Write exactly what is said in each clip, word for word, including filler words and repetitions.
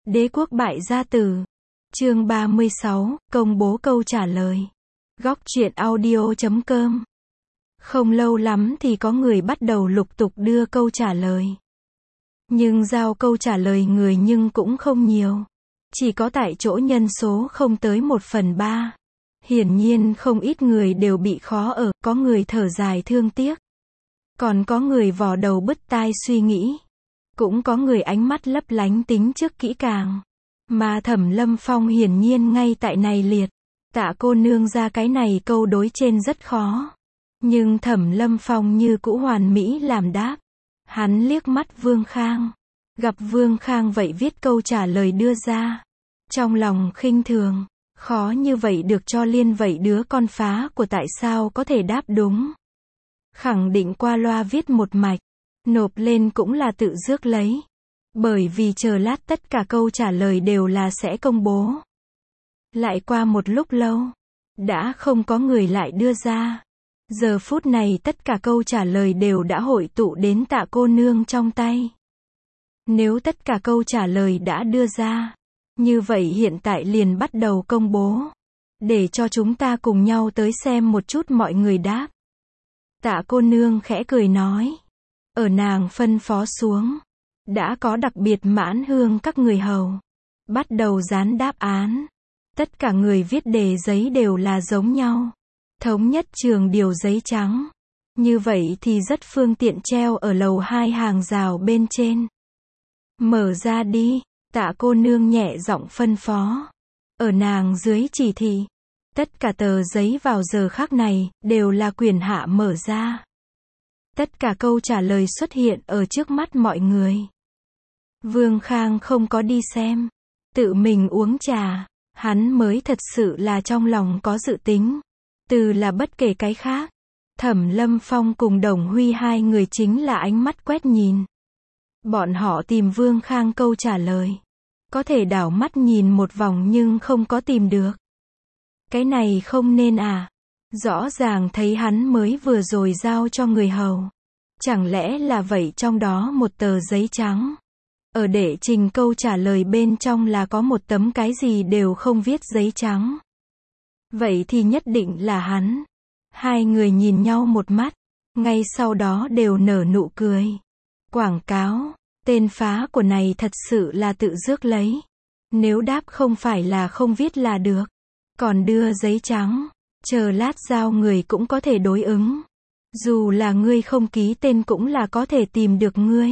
Đế quốc bại gia tử. Chương ba mươi sáu, công bố câu trả lời. Góc truyện audio chấm com. Không lâu lắm thì có người bắt đầu lục tục đưa câu trả lời. Nhưng giao câu trả lời người nhưng cũng không nhiều. Chỉ có tại chỗ nhân số không tới một phần ba. Hiển nhiên không ít người đều bị khó ở, có người thở dài thương tiếc. Còn có người vò đầu bứt tai suy nghĩ. Cũng có người ánh mắt lấp lánh tính trước kỹ càng. Mà Thẩm Lâm Phong hiển nhiên ngay tại này liệt. Tạ cô nương ra cái này câu đối trên rất khó. Nhưng Thẩm Lâm Phong như cũ hoàn mỹ làm đáp. Hắn liếc mắt Vương Khang. Gặp Vương Khang vậy viết câu trả lời đưa ra. Trong lòng khinh thường. Khó như vậy được cho liên vậy đứa con phá của tại sao có thể đáp đúng. Khẳng định qua loa viết một mạch. Nộp lên cũng là tự rước lấy. Bởi vì chờ lát tất cả câu trả lời đều là sẽ công bố. Lại qua một lúc lâu. Đã không có người lại đưa ra. Giờ phút này tất cả câu trả lời đều đã hội tụ đến Tạ cô nương trong tay. Nếu tất cả câu trả lời đã đưa ra. Như vậy hiện tại liền bắt đầu công bố. Để cho chúng ta cùng nhau tới xem một chút mọi người đáp. Tạ cô nương khẽ cười nói. Ở nàng phân phó xuống. Đã có đặc biệt mãn hương các người hầu. Bắt đầu dán đáp án. Tất cả người viết đề giấy đều là giống nhau. Thống nhất trường điều giấy trắng. Như vậy thì rất phương tiện treo ở lầu hai hàng rào bên trên. Mở ra đi. Tạ cô nương nhẹ giọng phân phó. Ở nàng dưới chỉ thị. Tất cả tờ giấy vào giờ khắc này, đều là quyền hạ mở ra. Tất cả câu trả lời xuất hiện ở trước mắt mọi người. Vương Khang không có đi xem. Tự mình uống trà. Hắn mới thật sự là trong lòng có dự tính. Từ là bất kể cái khác. Thẩm Lâm Phong cùng Đồng Huy hai người chính là ánh mắt quét nhìn. Bọn họ tìm Vương Khang câu trả lời. Có thể đảo mắt nhìn một vòng nhưng không có tìm được. Cái này không nên à. Rõ ràng thấy hắn mới vừa rồi giao cho người hầu. Chẳng lẽ là vậy trong đó một tờ giấy trắng. Ở đệ trình câu trả lời bên trong là có một tấm cái gì đều không viết giấy trắng. Vậy thì nhất định là hắn. Hai người nhìn nhau một mắt. Ngay sau đó đều nở nụ cười. Quảng cáo. Tên phá của này thật sự là tự rước lấy. Nếu đáp không phải là không viết là được. Còn đưa giấy trắng. Chờ lát giao người cũng có thể đối ứng. Dù là ngươi không ký tên cũng là có thể tìm được ngươi.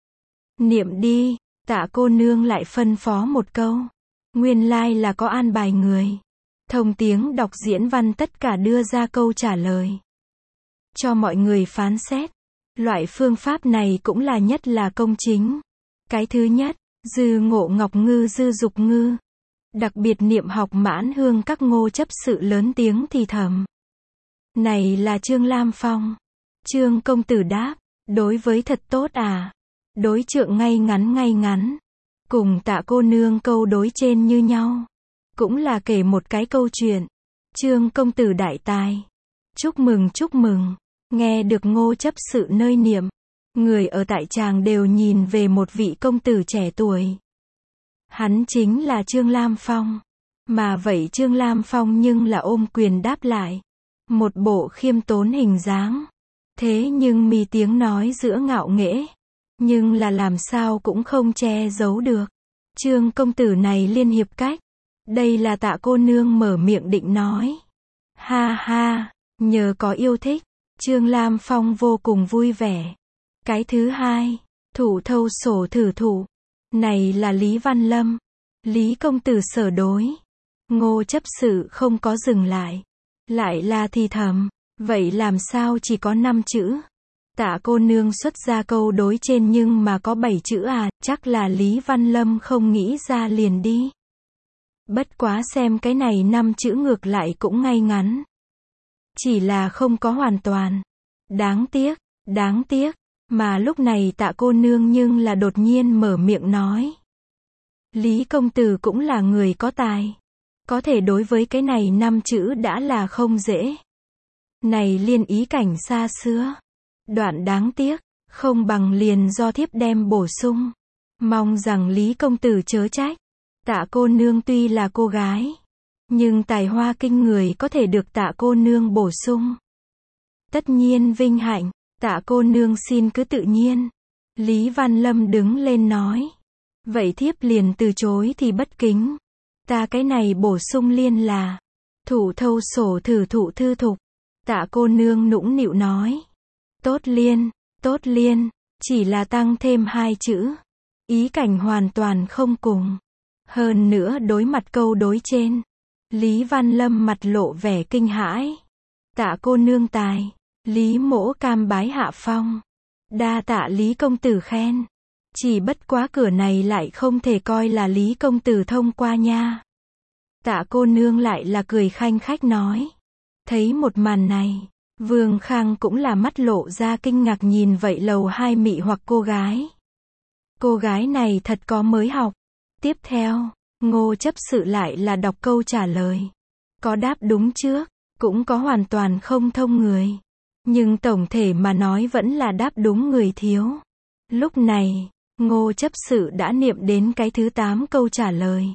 Niệm đi. Tạ cô nương lại phân phó một câu. Nguyên lai là có an bài người. Thông tiếng đọc diễn văn tất cả đưa ra câu trả lời. Cho mọi người phán xét. Loại phương pháp này cũng là nhất là công chính. Cái thứ nhất, dư ngộ ngọc ngư dư dục ngư. Đặc biệt niệm học mãn hương các ngô chấp sự lớn tiếng thì thầm. Này là Trương Lam Phong. Trương công tử đáp, đối với thật tốt à. Đối trượng ngay ngắn ngay ngắn. Cùng Tạ cô nương câu đối trên như nhau. Cũng là kể một cái câu chuyện. Trương công tử đại tài. Chúc mừng chúc mừng. Nghe được ngô chấp sự nơi niệm. Người ở tại tràng đều nhìn về một vị công tử trẻ tuổi. Hắn chính là Trương Lam Phong. Mà vậy Trương Lam Phong nhưng là ôm quyền đáp lại. Một bộ khiêm tốn hình dáng. Thế nhưng mi tiếng nói giữa ngạo nghễ. Nhưng là làm sao cũng không che giấu được. Trương công tử này liên hiệp cách. Đây là Tạ cô nương mở miệng định nói. Ha ha, nhờ có yêu thích. Trương Lam Phong vô cùng vui vẻ. Cái thứ hai, thủ thâu sổ thử thủ. Này là Lý Văn Lâm. Lý công tử sở đối. Ngô chấp sự không có dừng lại. Lại là thì thầm. Vậy làm sao chỉ có năm chữ? Tạ cô nương xuất ra câu đối trên nhưng mà có bảy chữ à, chắc là Lý Văn Lâm không nghĩ ra liền đi. Bất quá xem cái này năm chữ ngược lại cũng ngay ngắn. Chỉ là không có hoàn toàn. Đáng tiếc, đáng tiếc. Mà lúc này Tạ cô nương nhưng là đột nhiên mở miệng nói. Lý công tử cũng là người có tài. Có thể đối với cái này năm chữ đã là không dễ. Này liên ý cảnh xa xưa. Đoạn đáng tiếc, không bằng liền do thiếp đem bổ sung. Mong rằng Lý công tử chớ trách. Tạ cô nương tuy là cô gái, nhưng tài hoa kinh người có thể được tạ cô nương bổ sung. Tất nhiên vinh hạnh, tạ cô nương xin cứ tự nhiên. Lý Văn Lâm đứng lên nói. Vậy thiếp liền từ chối thì bất kính. Ta cái này bổ sung liên là thủ thâu sổ thử thụ thư thục. Tạ cô nương nũng nịu nói. Tốt liên, tốt liên, chỉ là tăng thêm hai chữ. Ý cảnh hoàn toàn không cùng. Hơn nữa đối mặt câu đối trên, Lý Văn Lâm mặt lộ vẻ kinh hãi. Tạ cô nương tài, Lý mỗ cam bái hạ phong. Đa tạ Lý công tử khen. Chỉ bất quá cửa này lại không thể coi là Lý công tử thông qua nha. Tạ cô nương lại là cười khanh khách nói. Thấy một màn này, Vương Khang cũng là mắt lộ ra kinh ngạc nhìn vậy lầu hai mị hoặc cô gái. Cô gái này thật có mới học. Tiếp theo, Ngô chấp sự lại là đọc câu trả lời. Có đáp đúng trước, cũng có hoàn toàn không thông người. Nhưng tổng thể mà nói vẫn là đáp đúng người thiếu. Lúc này, Ngô chấp sự đã niệm đến cái thứ tám câu trả lời.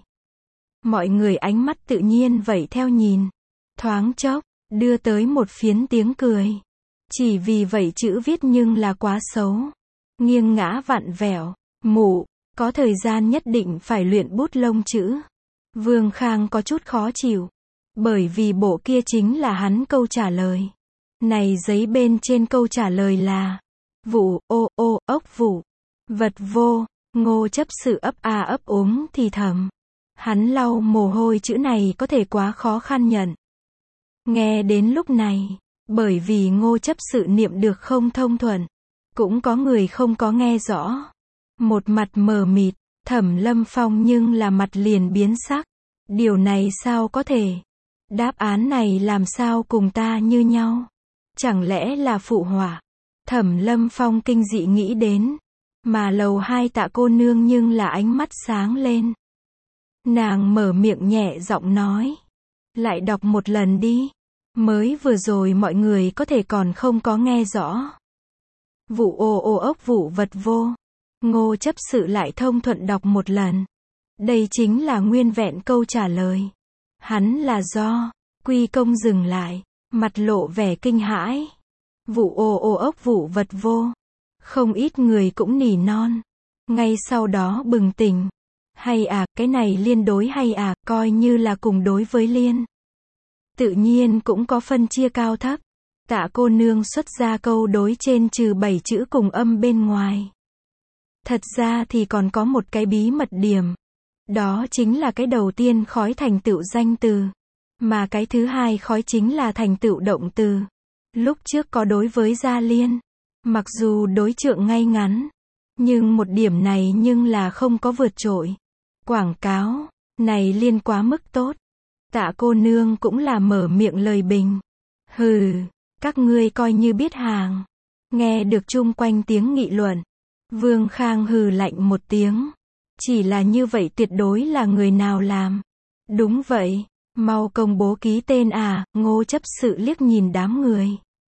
Mọi người ánh mắt tự nhiên vẩy theo nhìn. Thoáng chốc, đưa tới một phiến tiếng cười. Chỉ vì vậy chữ viết nhưng là quá xấu. Nghiêng ngã vặn vẹo, mụ, có thời gian nhất định phải luyện bút lông chữ. Vương Khang có chút khó chịu. Bởi vì bộ kia chính là hắn câu trả lời. Này giấy bên trên câu trả lời là vụ, ô, ô, ốc vụ. Vật vô, Ngô chấp sự ấp a ấp úng thì thầm. Hắn lau mồ hôi chữ này có thể quá khó khăn nhận. Nghe đến lúc này, bởi vì Ngô chấp sự niệm được không thông thuận, cũng có người không có nghe rõ. Một mặt mờ mịt, Thẩm Lâm Phong nhưng là mặt liền biến sắc. Điều này sao có thể? Đáp án này làm sao cùng ta như nhau? Chẳng lẽ là phụ họa? Thẩm Lâm Phong kinh dị nghĩ đến. Mà lầu hai tạ cô nương nhưng là ánh mắt sáng lên. Nàng mở miệng nhẹ giọng nói. Lại đọc một lần đi. Mới vừa rồi mọi người có thể còn không có nghe rõ. Vụ ô ô ốc vụ vật vô. Ngô chấp sự lại thông thuận đọc một lần. Đây chính là nguyên vẹn câu trả lời. Hắn là do, Quy Công dừng lại, mặt lộ vẻ kinh hãi. Vụ ô ô ốc vụ vật vô. Không ít người cũng nỉ non. Ngay sau đó bừng tỉnh. Hay à, cái này liên đối hay à, coi như là cùng đối với liên. Tự nhiên cũng có phân chia cao thấp. Tạ cô nương xuất ra câu đối trên trừ bảy chữ cùng âm bên ngoài. Thật ra thì còn có một cái bí mật điểm. Đó chính là cái đầu tiên khói thành tựu danh từ. Mà cái thứ hai khói chính là thành tựu động từ. Lúc trước có đối với gia liên. Mặc dù đối trượng ngay ngắn. Nhưng một điểm này nhưng là không có vượt trội. Quảng cáo, này liên quá mức tốt. Tạ cô nương cũng là mở miệng lời bình. Hừ, các ngươi coi như biết hàng. Nghe được chung quanh tiếng nghị luận. Vương Khang hừ lạnh một tiếng. Chỉ là như vậy tuyệt đối là người nào làm. Đúng vậy, mau công bố ký tên à, Ngô chấp sự liếc nhìn đám người.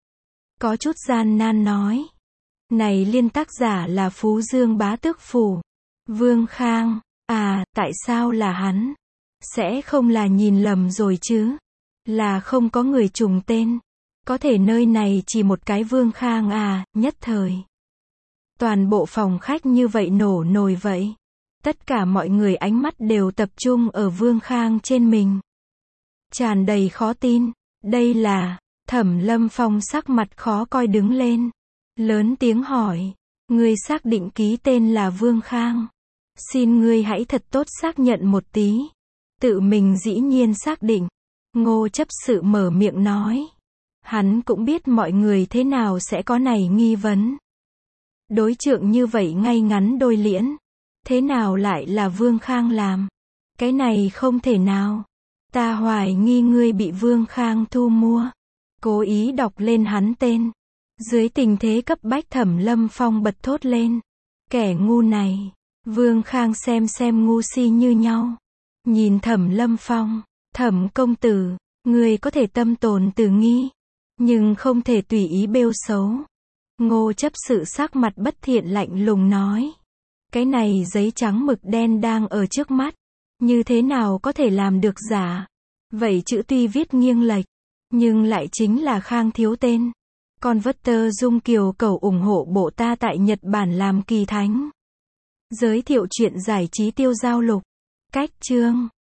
Có chút gian nan nói. Này liên tác giả là Phú Dương Bá Tước Phủ. Vương Khang, à, tại sao là hắn? Sẽ không là nhìn lầm rồi chứ? Là không có người trùng tên. Có thể nơi này chỉ một cái Vương Khang à, nhất thời. Toàn bộ phòng khách như vậy nổ nồi vậy. Tất cả mọi người ánh mắt đều tập trung ở Vương Khang trên mình. Tràn đầy khó tin. Đây là, Thẩm Lâm Phong sắc mặt khó coi đứng lên. Lớn tiếng hỏi. Ngươi xác định ký tên là Vương Khang. Xin ngươi hãy thật tốt xác nhận một tí. Tự mình dĩ nhiên xác định. Ngô chấp sự mở miệng nói. Hắn cũng biết mọi người thế nào sẽ có này nghi vấn. Đối trượng như vậy ngay ngắn đôi liễn. Thế nào lại là Vương Khang làm? Cái này không thể nào. Ta hoài nghi ngươi bị Vương Khang thu mua. Cố ý đọc lên hắn tên. Dưới tình thế cấp bách Thẩm Lâm Phong bật thốt lên. Kẻ ngu này. Vương Khang xem xem ngu si như nhau. Nhìn Thẩm Lâm Phong. Thẩm công tử. Ngươi có thể tâm tồn từ nghi. Nhưng không thể tùy ý bêu xấu. Ngô chấp sự sắc mặt bất thiện lạnh lùng nói. Cái này giấy trắng mực đen đang ở trước mắt. Như thế nào có thể làm được giả? Vậy chữ tuy viết nghiêng lệch, nhưng lại chính là Khang thiếu tên. Converter Dung Kiều cầu ủng hộ bộ ta tại Nhật Bản làm kỳ thánh. Giới thiệu chuyện giải trí tiêu giao lục. Cách chương